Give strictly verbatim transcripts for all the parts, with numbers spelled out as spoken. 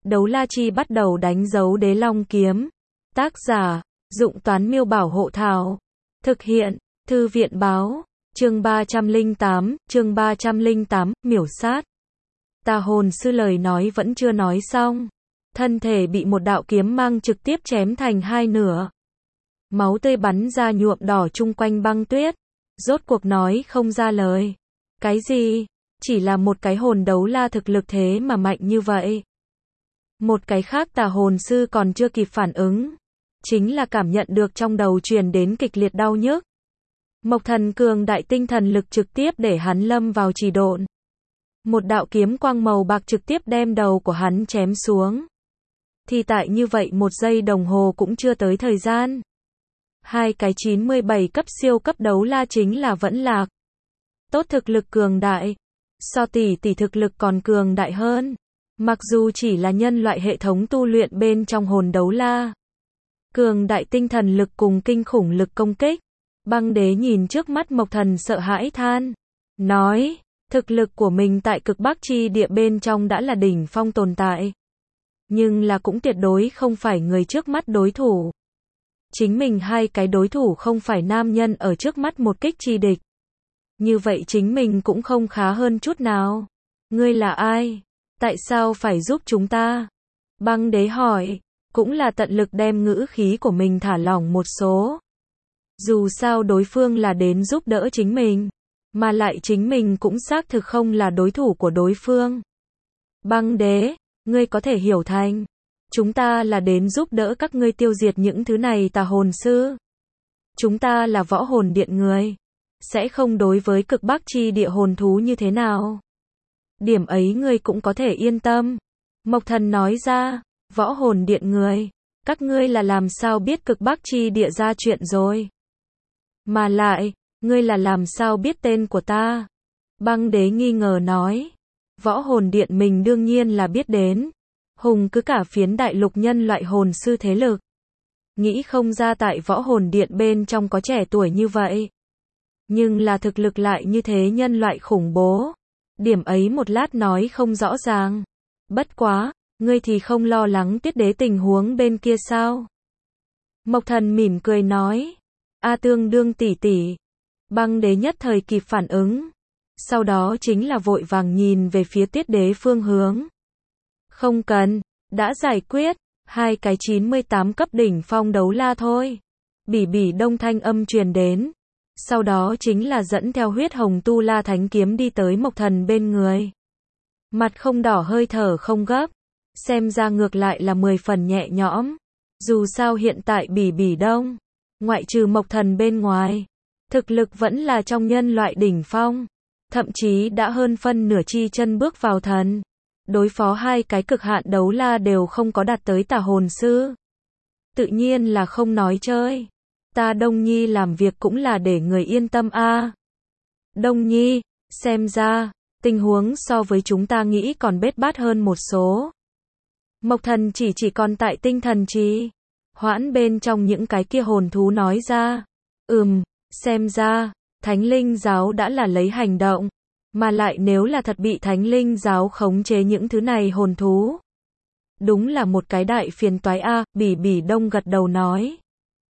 Đấu La Chi bắt đầu đánh dấu Đế Long Kiếm. Tác giả, Dụng Toán Miêu Bảo Hộ Thảo. Thực hiện, Thư viện Báo. Chương ba trăm lẻ tám, chương ba trăm lẻ tám, miểu sát. Tà hồn sư lời nói vẫn chưa nói xong. Thân thể bị một đạo kiếm mang trực tiếp chém thành hai nửa. Máu tươi bắn ra nhuộm đỏ chung quanh băng tuyết. Rốt cuộc nói không ra lời. Cái gì? Chỉ là một cái hồn đấu la thực lực thế mà mạnh như vậy. Một cái khác tà hồn sư còn chưa kịp phản ứng. Chính là cảm nhận được trong đầu truyền đến kịch liệt đau nhức. Mộc Thần cường đại tinh thần lực trực tiếp để hắn lâm vào trì độn. Một đạo kiếm quang màu bạc trực tiếp đem đầu của hắn chém xuống. Thì tại như vậy một giây đồng hồ cũng chưa tới thời gian. Hai cái chín mươi bảy cấp siêu cấp đấu la chính là vẫn lạc. Tốt thực lực cường đại. So tỷ tỷ thực lực còn cường đại hơn. Mặc dù chỉ là nhân loại hệ thống tu luyện bên trong hồn đấu la. Cường đại tinh thần lực cùng kinh khủng lực công kích. Băng Đế nhìn trước mắt Mộc Thần sợ hãi than. Nói, thực lực của mình tại cực Bắc chi địa bên trong đã là đỉnh phong tồn tại. Nhưng là cũng tuyệt đối không phải người trước mắt đối thủ. Chính mình hai cái đối thủ không phải nam nhân ở trước mắt một kích chi địch. Như vậy chính mình cũng không khá hơn chút nào. Ngươi là ai? Tại sao phải giúp chúng ta? Băng Đế hỏi, cũng là tận lực đem ngữ khí của mình thả lỏng một số. Dù sao đối phương là đến giúp đỡ chính mình, mà lại chính mình cũng xác thực không là đối thủ của đối phương. Băng Đế, ngươi có thể hiểu thành, chúng ta là đến giúp đỡ các ngươi tiêu diệt những thứ này tà hồn sư. Chúng ta là võ hồn điện người, sẽ không đối với cực Bắc chi địa hồn thú như thế nào. Điểm ấy ngươi cũng có thể yên tâm. Mộc Thần nói ra, võ hồn điện người, các ngươi là làm sao biết cực Bắc chi địa ra chuyện rồi? Mà lại, ngươi là làm sao biết tên của ta? Băng Đế nghi ngờ nói, võ hồn điện mình đương nhiên là biết đến. Hùng cứ cả phiến đại lục nhân loại hồn sư thế lực. Nghĩ không ra tại võ hồn điện bên trong có trẻ tuổi như vậy. Nhưng là thực lực lại như thế nhân loại khủng bố. Điểm ấy một lát nói không rõ ràng. Bất quá, ngươi thì không lo lắng Tiết Đế tình huống bên kia sao? Mộc Thần mỉm cười nói, a tương đương tỷ tỷ. Băng Đế nhất thời kịp phản ứng. Sau đó chính là vội vàng nhìn về phía Tiết Đế phương hướng. Không cần, đã giải quyết, hai cái chín mươi tám cấp đỉnh phong đấu la thôi. Bỉ bỉ đông thanh âm truyền đến. Sau đó chính là dẫn theo huyết hồng tu la thánh kiếm đi tới Mộc Thần bên người. Mặt không đỏ hơi thở không gấp. Xem ra ngược lại là mười phần nhẹ nhõm. Dù sao hiện tại bỉ bỉ đông, ngoại trừ Mộc Thần bên ngoài, thực lực vẫn là trong nhân loại đỉnh phong. Thậm chí đã hơn phân nửa chi chân bước vào thần. Đối phó hai cái cực hạn đấu la đều không có đạt tới tà hồn sư. Tự nhiên là không nói chơi. Ta Đông Nhi làm việc cũng là để người yên tâm a. À. Đông Nhi, xem ra, tình huống so với chúng ta nghĩ còn bết bát hơn một số. Mộc Thần chỉ chỉ còn tại tinh thần trì hoãn bên trong những cái kia hồn thú nói ra. Ừm, xem ra, Thánh Linh giáo đã là lấy hành động. Mà lại nếu là thật bị Thánh Linh giáo khống chế những thứ này hồn thú. Đúng là một cái đại phiền toái a, à, bỉ bỉ đông gật đầu nói.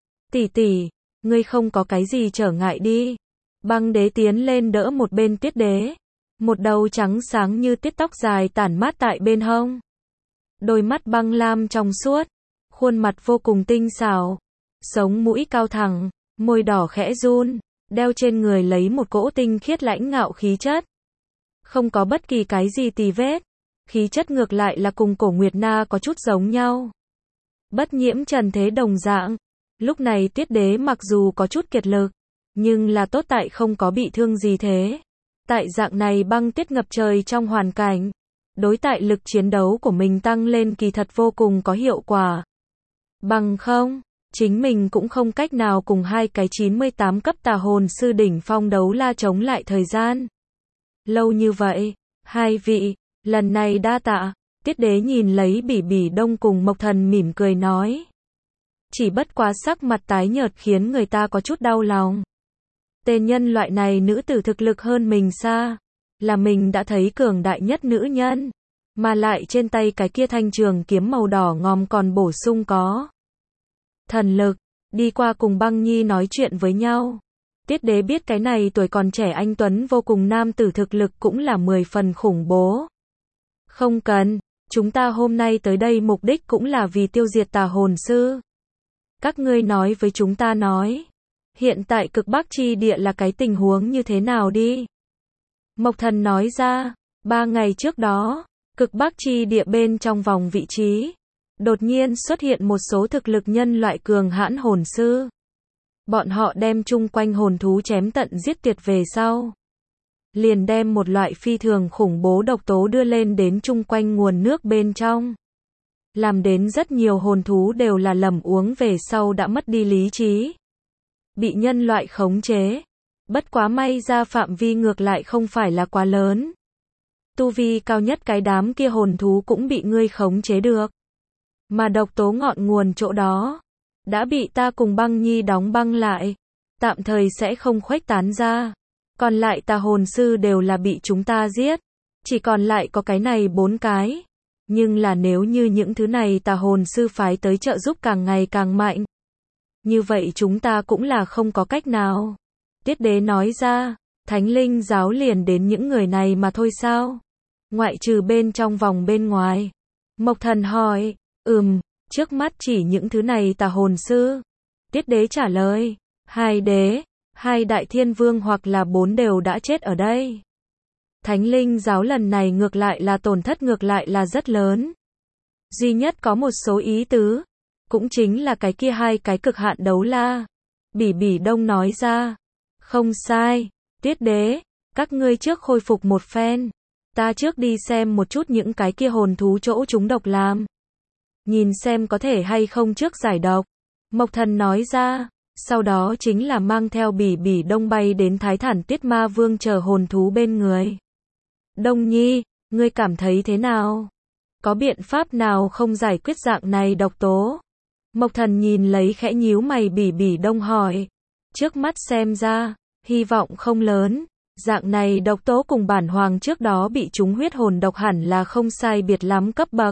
Tỷ tỷ, ngươi không có cái gì trở ngại đi. Băng Đế tiến lên đỡ một bên Tiết Đế. Một đầu trắng sáng như tiết tóc dài tản mát tại bên hông. Đôi mắt băng lam trong suốt. Khuôn mặt vô cùng tinh xảo. Sống mũi cao thẳng, môi đỏ khẽ run. Đeo trên người lấy một cỗ tinh khiết lãnh ngạo khí chất. Không có bất kỳ cái gì tì vết. Khí chất ngược lại là cùng Cổ Nguyệt Na có chút giống nhau. Bất nhiễm trần thế đồng dạng. Lúc này Tiết Đế mặc dù có chút kiệt lực, nhưng là tốt tại không có bị thương gì thế. Tại dạng này băng tuyết ngập trời trong hoàn cảnh, đối tại lực chiến đấu của mình tăng lên kỳ thật vô cùng có hiệu quả. Bằng không, chính mình cũng không cách nào cùng hai cái chín mươi tám cấp tà hồn sư đỉnh phong đấu la chống lại thời gian. Lâu như vậy, hai vị, lần này đa tạ. Tiết Đế nhìn lấy bỉ bỉ đông cùng Mộc Thần mỉm cười nói. Chỉ bất quá sắc mặt tái nhợt khiến người ta có chút đau lòng. Tên nhân loại này nữ tử thực lực hơn mình xa. Là mình đã thấy cường đại nhất nữ nhân. Mà lại trên tay cái kia thanh trường kiếm màu đỏ ngòm còn bổ sung có thần lực, đi qua cùng Băng Nhi nói chuyện với nhau. Tiết đế biết cái này tuổi còn trẻ anh tuấn vô cùng nam tử thực lực cũng là mười phần khủng bố. Không cần, chúng ta hôm nay tới đây mục đích cũng là vì tiêu diệt tà hồn sư. Các ngươi nói với chúng ta nói, hiện tại cực Bắc chi địa là cái tình huống như thế nào đi? Mộc Thần nói ra, ba ngày trước đó, cực Bắc chi địa bên trong vòng vị trí, đột nhiên xuất hiện một số thực lực nhân loại cường hãn hồn sư. Bọn họ đem chung quanh hồn thú chém tận giết tuyệt về sau. Liền đem một loại phi thường khủng bố độc tố đưa lên đến chung quanh nguồn nước bên trong. Làm đến rất nhiều hồn thú đều là lầm uống về sau đã mất đi lý trí. Bị nhân loại khống chế. Bất quá may ra phạm vi ngược lại không phải là quá lớn. Tu vi cao nhất cái đám kia hồn thú cũng bị ngươi khống chế được. Mà độc tố ngọn nguồn chỗ đó đã bị ta cùng Băng Nhi đóng băng lại, tạm thời sẽ không khuếch tán ra. Còn lại tà hồn sư đều là bị chúng ta giết, chỉ còn lại có cái này bốn cái. Nhưng là nếu như những thứ này tà hồn sư phái tới trợ giúp càng ngày càng mạnh, như vậy chúng ta cũng là không có cách nào. Tiết đế nói ra, Thánh Linh giáo liền đến những người này mà thôi sao? Ngoại trừ bên trong vòng bên ngoài. Mộc Thần hỏi, ừm, trước mắt chỉ những thứ này tà hồn sư. Tiết đế trả lời, hai đế, hai đại thiên vương hoặc là bốn đều đã chết ở đây. Thánh Linh giáo lần này ngược lại là tổn thất ngược lại là rất lớn. Duy nhất có một số ý tứ, cũng chính là cái kia hai cái cực hạn đấu la. Bỉ Bỉ Đông nói ra, không sai, Tiết đế, các ngươi trước khôi phục một phen. Ta trước đi xem một chút những cái kia hồn thú chỗ chúng độc làm. Nhìn xem có thể hay không trước giải độc. Mộc Thần nói ra, sau đó chính là mang theo Bỉ Bỉ Đông bay đến Thái Thản Tiết Ma Vương chờ hồn thú bên người. Đông Nhi, ngươi cảm thấy thế nào? Có biện pháp nào không giải quyết dạng này độc tố? Mộc Thần nhìn lấy khẽ nhíu mày Bỉ Bỉ Đông hỏi. Trước mắt xem ra, hy vọng không lớn. Dạng này độc tố cùng bản hoàng trước đó bị trúng huyết hồn độc hẳn là không sai biệt lắm cấp bậc.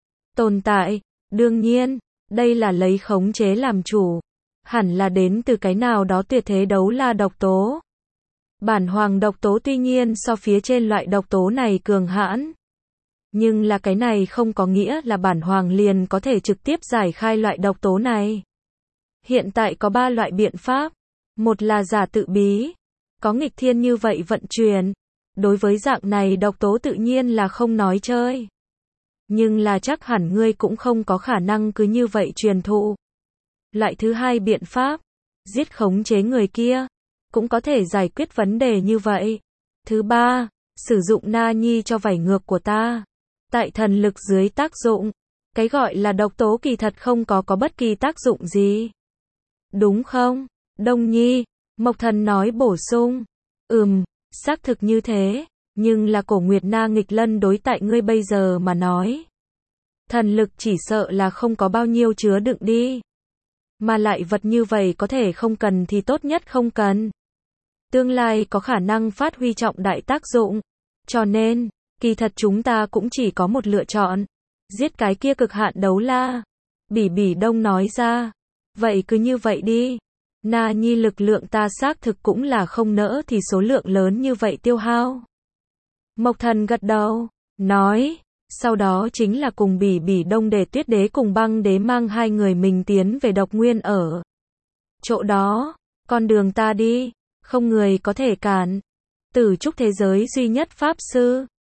Tồn tại, đương nhiên, đây là lấy khống chế làm chủ. Hẳn là đến từ cái nào đó tuyệt thế đấu la độc tố. Bản hoàng độc tố tuy nhiên so phía trên loại độc tố này cường hãn. Nhưng là cái này không có nghĩa là bản hoàng liền có thể trực tiếp giải khai loại độc tố này. Hiện tại có ba loại biện pháp. Một là giả tự bí. Có nghịch thiên như vậy vận chuyển. Đối với dạng này độc tố tự nhiên là không nói chơi. Nhưng là chắc hẳn ngươi cũng không có khả năng cứ như vậy truyền thụ. Loại thứ hai biện pháp. Giết khống chế người kia. Cũng có thể giải quyết vấn đề như vậy. Thứ ba. Sử dụng Na Nhi cho vảy ngược của ta. Tại thần lực dưới tác dụng. Cái gọi là độc tố kỳ thật không có có bất kỳ tác dụng gì. Đúng không? Đông Nhi. Mộc Thần nói bổ sung. Ừm, xác thực như thế. Nhưng là cổ Nguyệt Na nghịch lân đối tại ngươi bây giờ mà nói. Thần lực chỉ sợ là không có bao nhiêu chứa đựng đi. Mà lại vật như vậy có thể không cần thì tốt nhất không cần. Tương lai có khả năng phát huy trọng đại tác dụng. Cho nên, kỳ thật chúng ta cũng chỉ có một lựa chọn. Giết cái kia cực hạn đấu la. Bỉ Bỉ Đông nói ra. Vậy cứ như vậy đi. Na Nhi lực lượng ta xác thực cũng là không nỡ thì số lượng lớn như vậy tiêu hao. Mộc Thần gật đầu, nói. Sau đó chính là cùng Bỉ Bỉ Đông để Tuyết đế cùng Băng đế mang hai người mình tiến về Độc Nguyên ở. Chỗ đó, con đường ta đi, không người có thể cản. Tử trúc thế giới duy nhất pháp sư.